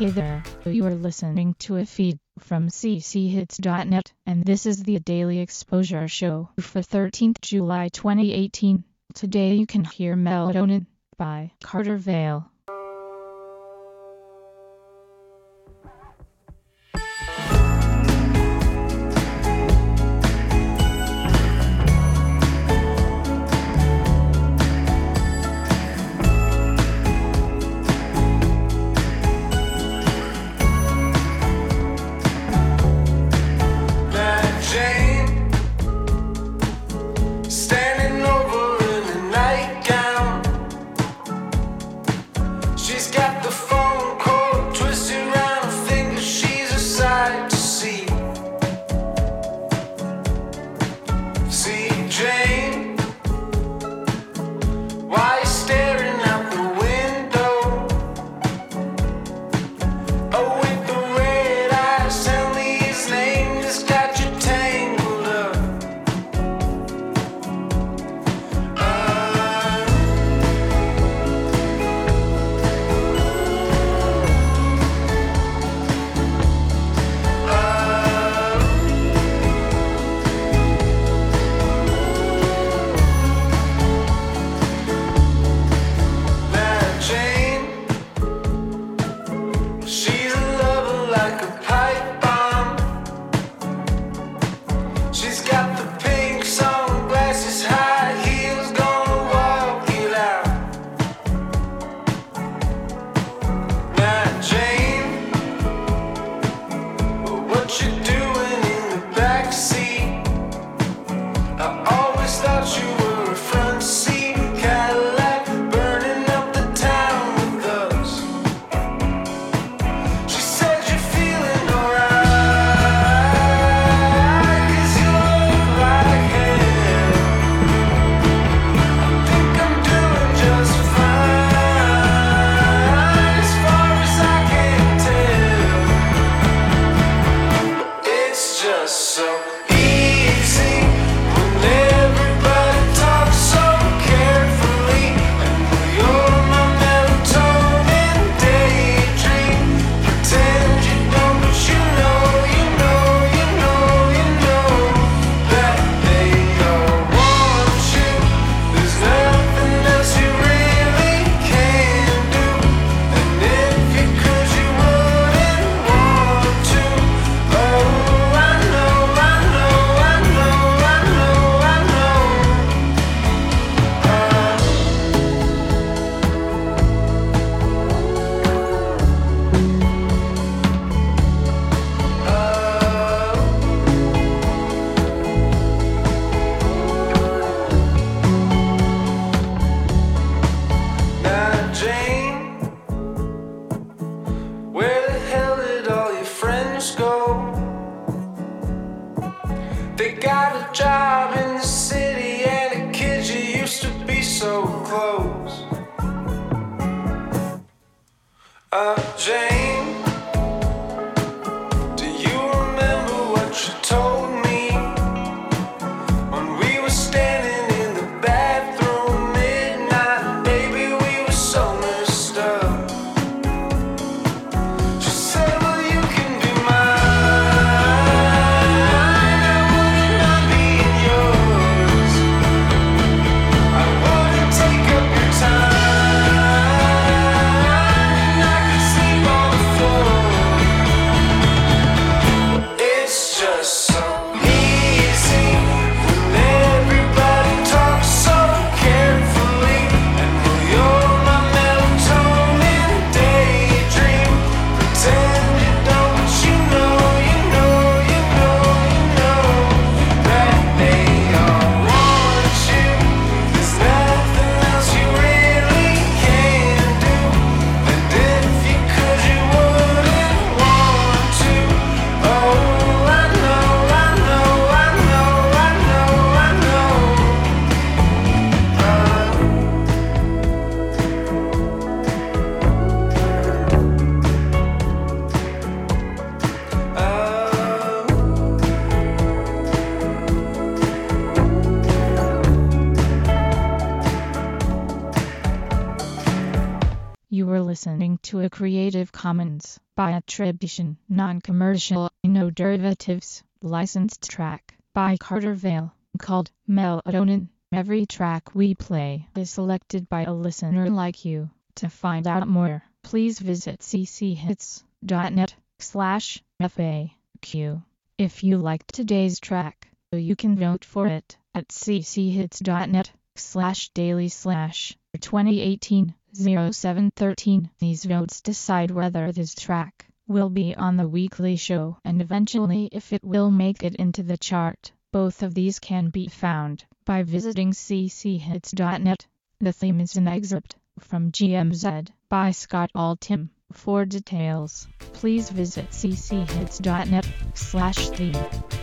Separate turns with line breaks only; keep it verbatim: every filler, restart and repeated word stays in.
Hey there, you are listening to a feed from c c hits dot net, and this is the Daily Exposure Show for thirteenth of July twenty eighteen. Today you can hear Melatonin by Carter Vale. listening to a Creative Commons by attribution, non-commercial, no derivatives, licensed track by Carter Vale called Melatonin. Every track we play is selected by a listener like you. To find out more, please visit cchits.net slash FAQ. If you liked today's track, you can vote for it at cchits.net slash daily slash twenty eighteen oh seven thirteen. These votes decide whether this track will be on the weekly show and eventually if it will make it into the chart. Both of these can be found by visiting cchits.net. The theme is an excerpt from G M Z by Scott Altham. For details, please visit cchits.net slash theme.